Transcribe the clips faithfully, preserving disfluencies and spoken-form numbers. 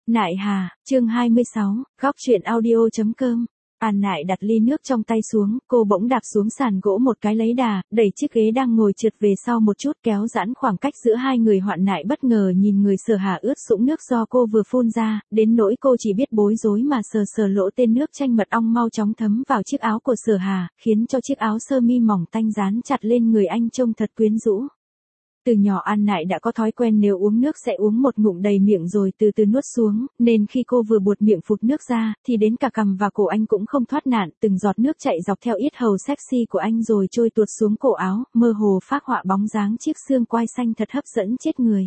Nại Hà, chương hai mươi sáu, góc truyện audio.com. An Nại đặt ly nước trong tay xuống, cô bỗng đạp xuống sàn gỗ một cái lấy đà, đẩy chiếc ghế đang ngồi trượt về sau một chút kéo giãn khoảng cách giữa hai người. Hoạn Nại bất ngờ nhìn người Sở Hà ướt sũng nước do cô vừa phun ra, đến nỗi cô chỉ biết bối rối mà sờ sờ lỗ tên nước chanh mật ong mau chóng thấm vào chiếc áo của Sở Hà, khiến cho chiếc áo sơ mi mỏng tanh dán chặt lên người anh trông thật quyến rũ. Từ nhỏ An Nại đã có thói quen nếu uống nước sẽ uống một ngụm đầy miệng rồi từ từ nuốt xuống, nên khi cô vừa buột miệng phụt nước ra, thì đến cả cằm và cổ anh cũng không thoát nạn, từng giọt nước chạy dọc theo yết hầu sexy của anh rồi trôi tuột xuống cổ áo, mơ hồ phác họa bóng dáng chiếc xương quai xanh thật hấp dẫn chết người.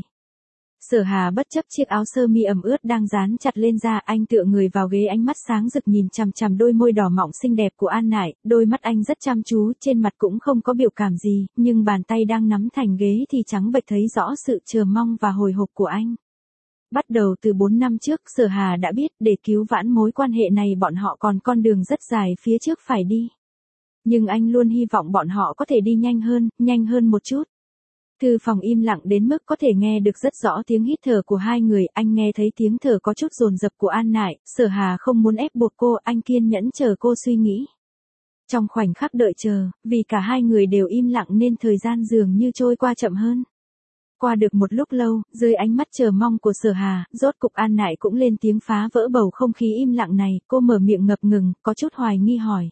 Sở Hà bất chấp chiếc áo sơ mi ẩm ướt đang dán chặt lên da, anh tựa người vào ghế, ánh mắt sáng rực nhìn chằm chằm đôi môi đỏ mọng xinh đẹp của An Nại, đôi mắt anh rất chăm chú, trên mặt cũng không có biểu cảm gì, nhưng bàn tay đang nắm thành ghế thì trắng bệch thấy rõ sự chờ mong và hồi hộp của anh. Bắt đầu từ bốn năm trước, Sở Hà đã biết để cứu vãn mối quan hệ này bọn họ còn con đường rất dài phía trước phải đi. Nhưng anh luôn hy vọng bọn họ có thể đi nhanh hơn, nhanh hơn một chút. Thư phòng im lặng đến mức có thể nghe được rất rõ tiếng hít thở của hai người, anh nghe thấy tiếng thở có chút dồn dập của An Nại, Sở Hà không muốn ép buộc cô, anh kiên nhẫn chờ cô suy nghĩ. Trong khoảnh khắc đợi chờ, vì cả hai người đều im lặng nên thời gian dường như trôi qua chậm hơn. Qua được một lúc lâu, dưới ánh mắt chờ mong của Sở Hà, rốt cục An Nại cũng lên tiếng phá vỡ bầu không khí im lặng này, cô mở miệng ngập ngừng, có chút hoài nghi hỏi.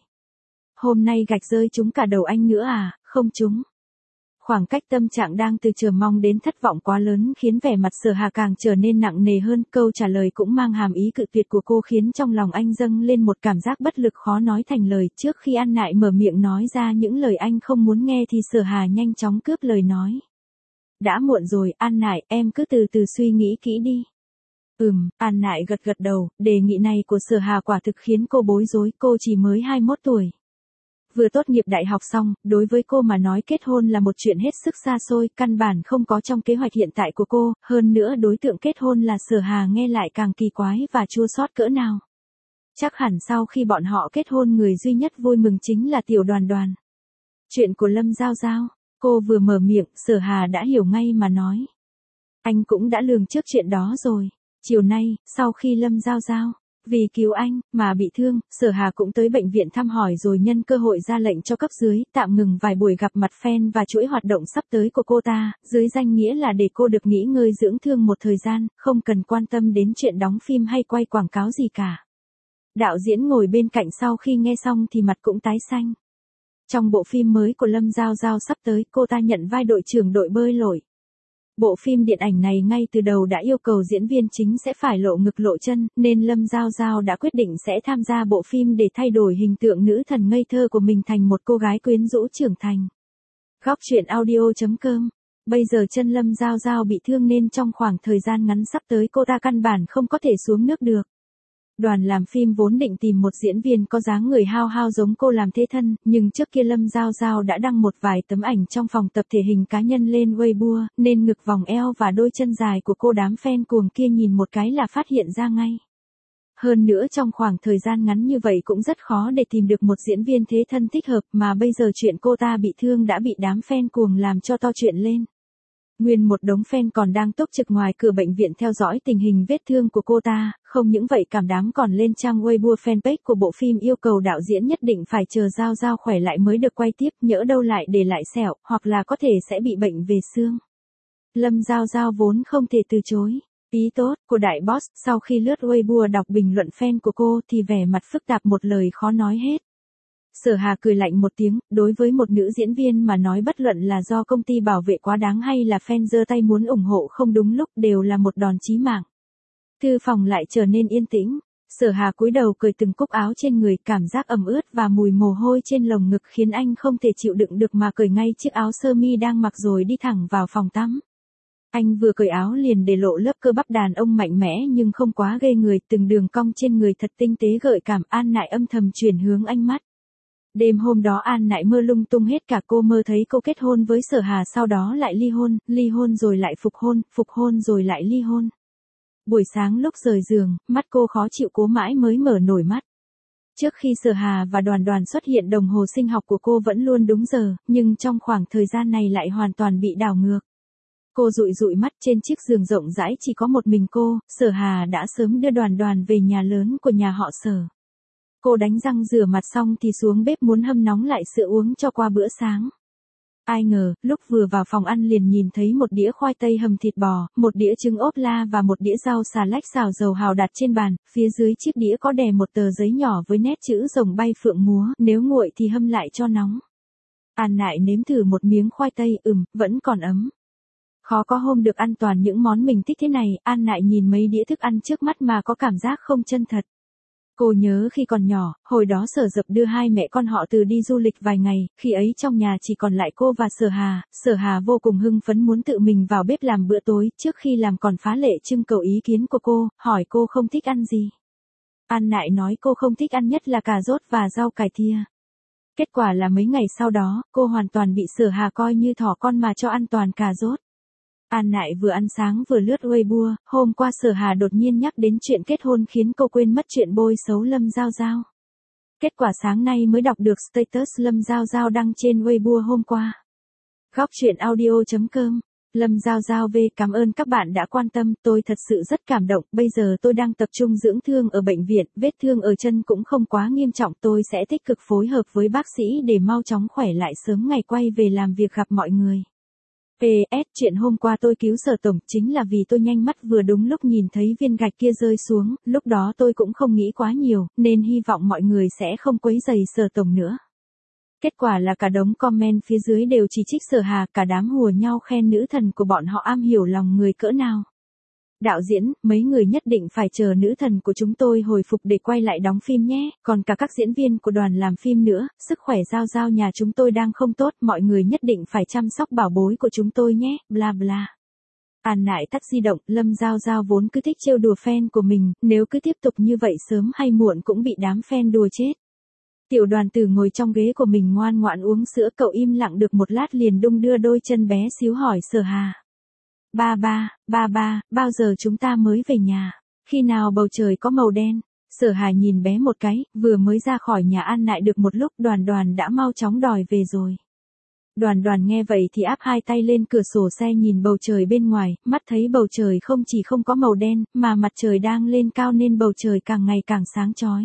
Hôm nay gạch rơi trúng cả đầu anh nữa à? Không trúng. Khoảng cách tâm trạng đang từ chờ mong đến thất vọng quá lớn khiến vẻ mặt Sở Hà càng trở nên nặng nề hơn, câu trả lời cũng mang hàm ý cự tuyệt của cô khiến trong lòng anh dâng lên một cảm giác bất lực khó nói thành lời. Trước khi An Nại mở miệng nói ra những lời anh không muốn nghe thì Sở Hà nhanh chóng cướp lời nói. Đã muộn rồi, An Nại, em cứ từ từ suy nghĩ kỹ đi. Ừm, An Nại gật gật đầu, đề nghị này của Sở Hà quả thực khiến cô bối rối, cô chỉ mới hai mươi mốt tuổi. Vừa tốt nghiệp đại học xong, đối với cô mà nói kết hôn là một chuyện hết sức xa xôi, căn bản không có trong kế hoạch hiện tại của cô, hơn nữa đối tượng kết hôn là Sở Hà nghe lại càng kỳ quái và chua xót cỡ nào. Chắc hẳn sau khi bọn họ kết hôn người duy nhất vui mừng chính là Tiểu Đoàn Đoàn. Chuyện của Lâm Giao Giao, cô vừa mở miệng, Sở Hà đã hiểu ngay mà nói. Anh cũng đã lường trước chuyện đó rồi. Chiều nay, sau khi Lâm Giao Giao vì cứu anh mà bị thương, Sở Hà cũng tới bệnh viện thăm hỏi rồi nhân cơ hội ra lệnh cho cấp dưới tạm ngừng vài buổi gặp mặt fan và chuỗi hoạt động sắp tới của cô ta, dưới danh nghĩa là để cô được nghỉ ngơi dưỡng thương một thời gian, không cần quan tâm đến chuyện đóng phim hay quay quảng cáo gì cả. Đạo diễn ngồi bên cạnh sau khi nghe xong thì mặt cũng tái xanh. Trong bộ phim mới của Lâm Giao Giao sắp tới, cô ta nhận vai đội trưởng đội bơi lội. Bộ phim điện ảnh này ngay từ đầu đã yêu cầu diễn viên chính sẽ phải lộ ngực lộ chân, nên Lâm Giao Giao đã quyết định sẽ tham gia bộ phim để thay đổi hình tượng nữ thần ngây thơ của mình thành một cô gái quyến rũ trưởng thành. Góc truyện audio.com. Bây giờ chân Lâm Giao Giao bị thương nên trong khoảng thời gian ngắn sắp tới cô ta căn bản không có thể xuống nước được. Đoàn làm phim vốn định tìm một diễn viên có dáng người hao hao giống cô làm thế thân, nhưng trước kia Lâm Giao Giao đã đăng một vài tấm ảnh trong phòng tập thể hình cá nhân lên Weibo, nên ngực vòng eo và đôi chân dài của cô đám fan cuồng kia nhìn một cái là phát hiện ra ngay. Hơn nữa trong khoảng thời gian ngắn như vậy cũng rất khó để tìm được một diễn viên thế thân thích hợp, mà bây giờ chuyện cô ta bị thương đã bị đám fan cuồng làm cho to chuyện lên. Nguyên một đống fan còn đang túc trực ngoài cửa bệnh viện theo dõi tình hình vết thương của cô ta, không những vậy cảm đám còn lên trang Weibo fanpage của bộ phim yêu cầu đạo diễn nhất định phải chờ Giao Giao khỏe lại mới được quay tiếp, nhỡ đâu lại để lại sẹo, hoặc là có thể sẽ bị bệnh về xương. Lâm Giao Giao vốn không thể từ chối. Ý tốt của đại boss, sau khi lướt Weibo đọc bình luận fan của cô thì vẻ mặt phức tạp một lời khó nói hết. Sở Hà cười lạnh một tiếng, đối với một nữ diễn viên mà nói bất luận là do công ty bảo vệ quá đáng hay là fan giơ tay muốn ủng hộ không đúng lúc đều là một đòn chí mạng. Thư phòng lại trở nên yên tĩnh, Sở Hà cúi đầu cởi từng cúc áo trên người, cảm giác ẩm ướt và mùi mồ hôi trên lồng ngực khiến anh không thể chịu đựng được mà cởi ngay chiếc áo sơ mi đang mặc rồi đi thẳng vào phòng tắm. Anh vừa cởi áo liền để lộ lớp cơ bắp đàn ông mạnh mẽ nhưng không quá ghê người, từng đường cong trên người thật tinh tế gợi cảm. An Nại âm thầm chuyển hướng ánh mắt. Đêm hôm đó An Nại mơ lung tung hết cả, cô mơ thấy cô kết hôn với Sở Hà sau đó lại ly hôn, ly hôn rồi lại phục hôn, phục hôn rồi lại ly hôn. Buổi sáng lúc rời giường, mắt cô khó chịu cố mãi mới mở nổi mắt. Trước khi Sở Hà và Đoàn Đoàn xuất hiện đồng hồ sinh học của cô vẫn luôn đúng giờ, nhưng trong khoảng thời gian này lại hoàn toàn bị đảo ngược. Cô dụi dụi mắt, trên chiếc giường rộng rãi chỉ có một mình cô, Sở Hà đã sớm đưa Đoàn Đoàn về nhà lớn của nhà họ Sở. Cô đánh răng rửa mặt xong thì xuống bếp muốn hâm nóng lại sữa uống cho qua bữa sáng. Ai ngờ, lúc vừa vào phòng ăn liền nhìn thấy một đĩa khoai tây hầm thịt bò, một đĩa trứng ốp la và một đĩa rau xà lách xào dầu hào đặt trên bàn, phía dưới chiếc đĩa có đè một tờ giấy nhỏ với nét chữ rồng bay phượng múa, nếu nguội thì hâm lại cho nóng. An Nại nếm thử một miếng khoai tây, ừm, vẫn còn ấm. Khó có hôm được ăn toàn những món mình thích thế này, An Nại nhìn mấy đĩa thức ăn trước mắt mà có cảm giác không chân thật. Cô nhớ khi còn nhỏ, hồi đó Sở Dập đưa hai mẹ con họ từ đi du lịch vài ngày, khi ấy trong nhà chỉ còn lại cô và Sở Hà, Sở Hà vô cùng hưng phấn muốn tự mình vào bếp làm bữa tối, trước khi làm còn phá lệ trưng cầu ý kiến của cô, hỏi cô không thích ăn gì. An Nại nói cô không thích ăn nhất là cà rốt và rau cải thìa. Kết quả là mấy ngày sau đó, cô hoàn toàn bị Sở Hà coi như thỏ con mà cho ăn toàn cà rốt. An Nại vừa ăn sáng vừa lướt Weibo, hôm qua Sở Hà đột nhiên nhắc đến chuyện kết hôn khiến cô quên mất chuyện bôi xấu Lâm Giao Giao. Kết quả sáng nay mới đọc được status Lâm Giao Giao đăng trên Weibo hôm qua. Góc truyện audio chấm com. Lâm Giao Giao về cảm ơn các bạn đã quan tâm, tôi thật sự rất cảm động, bây giờ tôi đang tập trung dưỡng thương ở bệnh viện, vết thương ở chân cũng không quá nghiêm trọng, tôi sẽ tích cực phối hợp với bác sĩ để mau chóng khỏe lại sớm ngày quay về làm việc gặp mọi người. pê ét Chuyện hôm qua tôi cứu Sở Tổng chính là vì tôi nhanh mắt vừa đúng lúc nhìn thấy viên gạch kia rơi xuống, lúc đó tôi cũng không nghĩ quá nhiều, nên hy vọng mọi người sẽ không quấy rầy Sở Tổng nữa. Kết quả là cả đống comment phía dưới đều chỉ trích Sở Hà, cả đám hùa nhau khen nữ thần của bọn họ am hiểu lòng người cỡ nào. Đạo diễn, mấy người nhất định phải chờ nữ thần của chúng tôi hồi phục để quay lại đóng phim nhé, còn cả các diễn viên của đoàn làm phim nữa, sức khỏe Giao Giao nhà chúng tôi đang không tốt, mọi người nhất định phải chăm sóc bảo bối của chúng tôi nhé, bla bla. An Nại tắt di động, Lâm Giao Giao vốn cứ thích trêu đùa fan của mình, nếu cứ tiếp tục như vậy sớm hay muộn cũng bị đám fan đùa chết. Tiểu Đoàn Tử ngồi trong ghế của mình ngoan ngoãn uống sữa, cậu im lặng được một lát liền đung đưa đôi chân bé xíu hỏi Sở Hà. Ba ba, ba ba, bao giờ chúng ta mới về nhà? Khi nào bầu trời có màu đen? Sở Hà nhìn bé một cái, vừa mới ra khỏi nhà An Nại được một lúc, Đoàn Đoàn đã mau chóng đòi về rồi. Đoàn Đoàn nghe vậy thì áp hai tay lên cửa sổ xe nhìn bầu trời bên ngoài, mắt thấy bầu trời không chỉ không có màu đen, mà mặt trời đang lên cao nên bầu trời càng ngày càng sáng chói.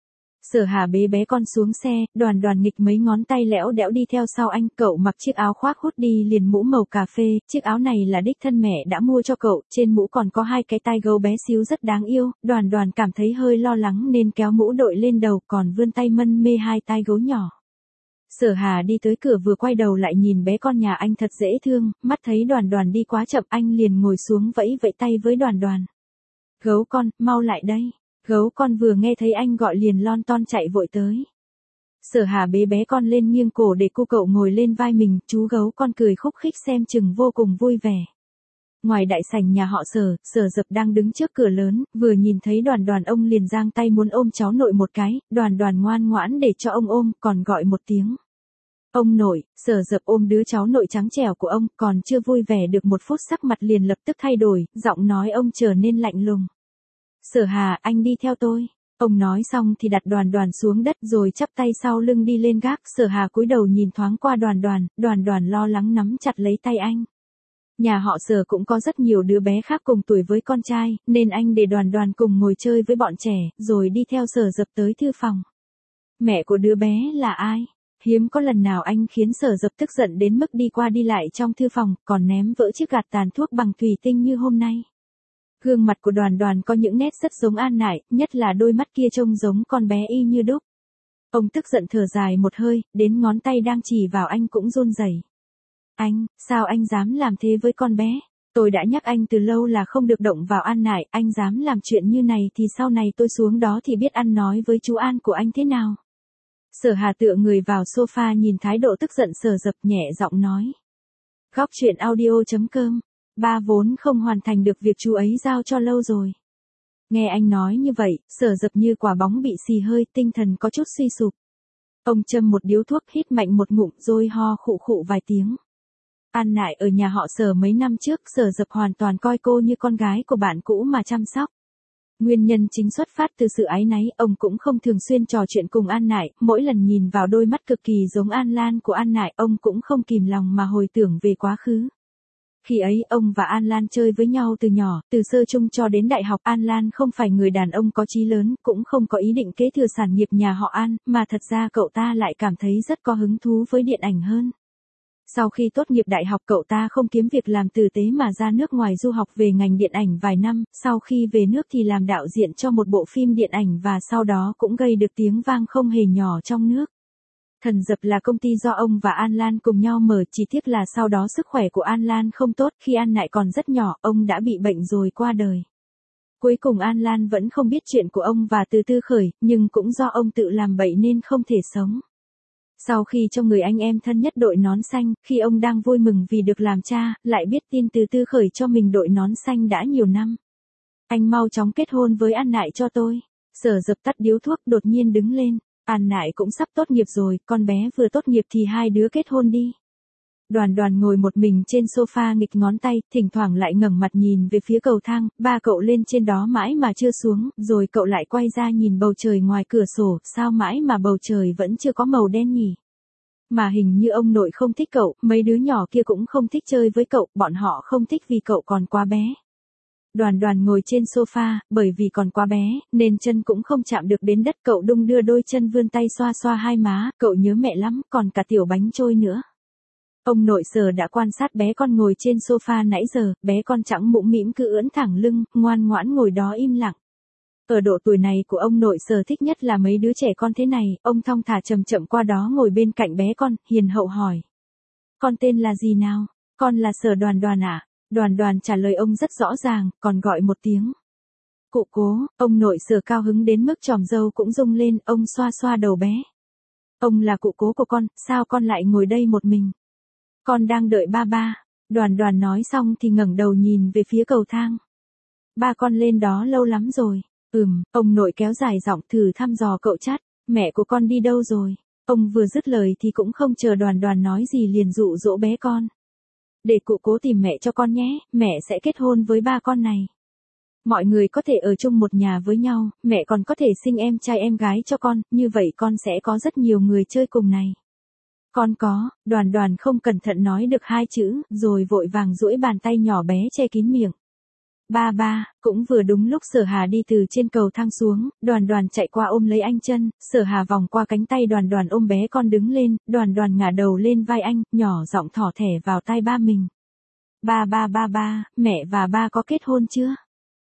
Sở Hà bế bé con xuống xe, Đoàn Đoàn nghịch mấy ngón tay lẽo đẽo đi theo sau anh, cậu mặc chiếc áo khoác hoodie liền mũ màu cà phê, chiếc áo này là đích thân mẹ đã mua cho cậu, trên mũ còn có hai cái tai gấu bé xíu rất đáng yêu, Đoàn Đoàn cảm thấy hơi lo lắng nên kéo mũ đội lên đầu, còn vươn tay mân mê hai tai gấu nhỏ. Sở Hà đi tới cửa vừa quay đầu lại nhìn bé con nhà anh thật dễ thương, mắt thấy Đoàn Đoàn đi quá chậm anh liền ngồi xuống vẫy vẫy tay với Đoàn Đoàn. Gấu con, mau lại đây. Gấu con vừa nghe thấy anh gọi liền lon ton chạy vội tới. Sở Hà bế bé con lên nghiêng cổ để cô cậu ngồi lên vai mình, chú gấu con cười khúc khích xem chừng vô cùng vui vẻ. Ngoài đại sảnh nhà họ Sở, Sở Dập đang đứng trước cửa lớn, vừa nhìn thấy Đoàn Đoàn ông liền giang tay muốn ôm cháu nội một cái, Đoàn Đoàn ngoan ngoãn để cho ông ôm, còn gọi một tiếng. Ông nội, Sở Dập ôm đứa cháu nội trắng trẻo của ông, còn chưa vui vẻ được một phút sắc mặt liền lập tức thay đổi, giọng nói ông trở nên lạnh lùng. Sở Hà, anh đi theo tôi. Ông nói xong thì đặt Đoàn Đoàn xuống đất rồi chắp tay sau lưng đi lên gác. Sở Hà cúi đầu nhìn thoáng qua Đoàn Đoàn, Đoàn Đoàn lo lắng nắm chặt lấy tay anh. Nhà họ Sở cũng có rất nhiều đứa bé khác cùng tuổi với con trai, nên anh để Đoàn Đoàn cùng ngồi chơi với bọn trẻ, rồi đi theo Sở Dập tới thư phòng. Mẹ của đứa bé là ai? Hiếm có lần nào anh khiến Sở Dập tức giận đến mức đi qua đi lại trong thư phòng, còn ném vỡ chiếc gạt tàn thuốc bằng thủy tinh như hôm nay. Gương mặt của Đoàn Đoàn có những nét rất giống An Nại, nhất là đôi mắt kia trông giống con bé y như đúc. Ông tức giận thở dài một hơi, đến ngón tay đang chỉ vào anh cũng run rẩy. Anh, sao anh dám làm thế với con bé? Tôi đã nhắc anh từ lâu là không được động vào An Nại, anh dám làm chuyện như này thì sau này tôi xuống đó thì biết ăn nói với chú An của anh thế nào. Sở Hà tựa người vào sofa nhìn thái độ tức giận Sở Dập nhẹ giọng nói. Góc truyện audio chấm com. Ba vốn không hoàn thành được việc chú ấy giao cho lâu rồi. Nghe anh nói như vậy, Sở Dập như quả bóng bị xì hơi, tinh thần có chút suy sụp. Ông châm một điếu thuốc, hít mạnh một ngụm rồi ho khụ khụ vài tiếng. An Nại ở nhà họ Sở mấy năm trước, Sở Dập hoàn toàn coi cô như con gái của bạn cũ mà chăm sóc. Nguyên nhân chính xuất phát từ sự áy náy, ông cũng không thường xuyên trò chuyện cùng An Nại, mỗi lần nhìn vào đôi mắt cực kỳ giống An Lan của An Nại, ông cũng không kìm lòng mà hồi tưởng về quá khứ. Khi ấy ông và An Lan chơi với nhau từ nhỏ, từ sơ chung cho đến đại học. An Lan không phải người đàn ông có chí lớn, cũng không có ý định kế thừa sản nghiệp nhà họ An, mà thật ra cậu ta lại cảm thấy rất có hứng thú với điện ảnh hơn. Sau khi tốt nghiệp đại học cậu ta không kiếm việc làm tử tế mà ra nước ngoài du học về ngành điện ảnh vài năm, sau khi về nước thì làm đạo diễn cho một bộ phim điện ảnh và sau đó cũng gây được tiếng vang không hề nhỏ trong nước. Thần Dập là công ty do ông và An Lan cùng nhau mở, chỉ tiếc là sau đó sức khỏe của An Lan không tốt, khi An Nại còn rất nhỏ, ông đã bị bệnh rồi qua đời. Cuối cùng An Lan vẫn không biết chuyện của ông và Từ Tư Khởi, nhưng cũng do ông tự làm bậy nên không thể sống. Sau khi cho người anh em thân nhất đội nón xanh, khi ông đang vui mừng vì được làm cha, lại biết tin Từ Tư Khởi cho mình đội nón xanh đã nhiều năm. Anh mau chóng kết hôn với An Nại cho tôi. Sở Dập tắt điếu thuốc đột nhiên đứng lên. An Nại cũng sắp tốt nghiệp rồi, con bé vừa tốt nghiệp thì hai đứa kết hôn đi. Đoàn Đoàn ngồi một mình trên sofa nghịch ngón tay, thỉnh thoảng lại ngẩng mặt nhìn về phía cầu thang, ba cậu lên trên đó mãi mà chưa xuống, rồi cậu lại quay ra nhìn bầu trời ngoài cửa sổ, sao mãi mà bầu trời vẫn chưa có màu đen nhỉ? Mà hình như ông nội không thích cậu, mấy đứa nhỏ kia cũng không thích chơi với cậu, bọn họ không thích vì cậu còn quá bé. Đoàn Đoàn ngồi trên sofa, bởi vì còn quá bé, nên chân cũng không chạm được đến đất, cậu đung đưa đôi chân vươn tay xoa xoa hai má, cậu nhớ mẹ lắm, còn cả tiểu bánh trôi nữa. Ông nội Sở đã quan sát bé con ngồi trên sofa nãy giờ, bé con trắng mũm mĩm cứ ưỡn thẳng lưng, ngoan ngoãn ngồi đó im lặng. Ở độ tuổi này của ông nội Sở thích nhất là mấy đứa trẻ con thế này, ông thong thả chậm chậm qua đó ngồi bên cạnh bé con, hiền hậu hỏi. Con tên là gì nào? Con là Sở Đoàn Đoàn ạ. À? Đoàn Đoàn trả lời ông rất rõ ràng, còn gọi một tiếng. Cụ Cố, ông nội Sở cao hứng đến mức chòm râu cũng rung lên, ông xoa xoa đầu bé. Ông là cụ cố của con, sao con lại ngồi đây một mình? Con đang đợi ba ba. Đoàn Đoàn nói xong thì ngẩng đầu nhìn về phía cầu thang. Ba con lên đó lâu lắm rồi. Ừm, ông nội kéo dài giọng thử thăm dò cậu chát. Mẹ của con đi đâu rồi? Ông vừa dứt lời thì cũng không chờ Đoàn Đoàn nói gì liền dụ dỗ bé con. Để cụ cố tìm mẹ cho con nhé, mẹ sẽ kết hôn với ba con này. Mọi người có thể ở chung một nhà với nhau, mẹ còn có thể sinh em trai em gái cho con, như vậy con sẽ có rất nhiều người chơi cùng này. Con có, Đoàn Đoàn không cẩn thận nói được hai chữ, rồi vội vàng duỗi bàn tay nhỏ bé che kín miệng. Ba ba, cũng vừa đúng lúc Sở Hà đi từ trên cầu thang xuống, Đoàn Đoàn chạy qua ôm lấy anh chân, Sở Hà vòng qua cánh tay Đoàn Đoàn ôm bé con đứng lên, Đoàn Đoàn ngả đầu lên vai anh, nhỏ giọng thỏ thẻ vào tai ba mình. Ba ba ba ba, mẹ và ba có kết hôn chưa?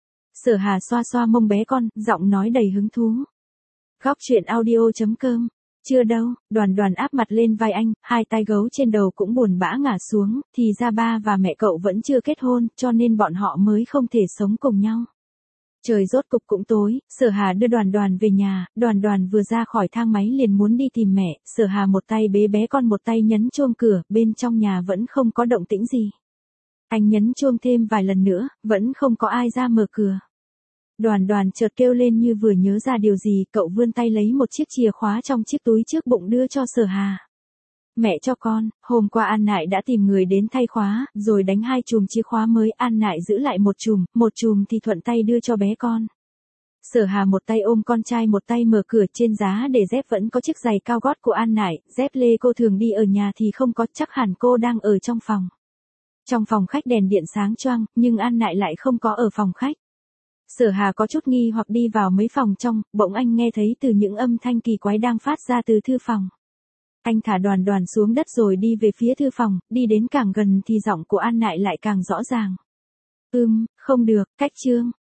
Sở Hà xoa xoa mông bé con, giọng nói đầy hứng thú. Góc truyện audio chấm com. Chưa đâu, Đoàn Đoàn áp mặt lên vai anh, hai tay gấu trên đầu cũng buồn bã ngả xuống, thì ra ba và mẹ cậu vẫn chưa kết hôn, cho nên bọn họ mới không thể sống cùng nhau. Trời rốt cục cũng tối, Sở Hà đưa Đoàn Đoàn về nhà, Đoàn Đoàn vừa ra khỏi thang máy liền muốn đi tìm mẹ, Sở Hà một tay bế bé con một tay nhấn chuông cửa, bên trong nhà vẫn không có động tĩnh gì. Anh nhấn chuông thêm vài lần nữa, vẫn không có ai ra mở cửa. Đoàn Đoàn chợt kêu lên như vừa nhớ ra điều gì, cậu vươn tay lấy một chiếc chìa khóa trong chiếc túi trước bụng đưa cho Sở Hà. Mẹ cho con, hôm qua An Nại đã tìm người đến thay khóa, rồi đánh hai chùm chìa khóa mới, An Nại giữ lại một chùm, một chùm thì thuận tay đưa cho bé con. Sở Hà một tay ôm con trai một tay mở cửa, trên giá để dép vẫn có chiếc giày cao gót của An Nại, dép lê cô thường đi ở nhà thì không có, chắc hẳn cô đang ở trong phòng. Trong phòng khách đèn điện sáng choang, nhưng An Nại lại không có ở phòng khách. Sở Hà có chút nghi hoặc đi vào mấy phòng trong, bỗng anh nghe thấy từ những âm thanh kỳ quái đang phát ra từ thư phòng. Anh thả Đoàn Đoàn xuống đất rồi đi về phía thư phòng, đi đến càng gần thì giọng của An Nại lại càng rõ ràng. Ừm, không được, cách chương.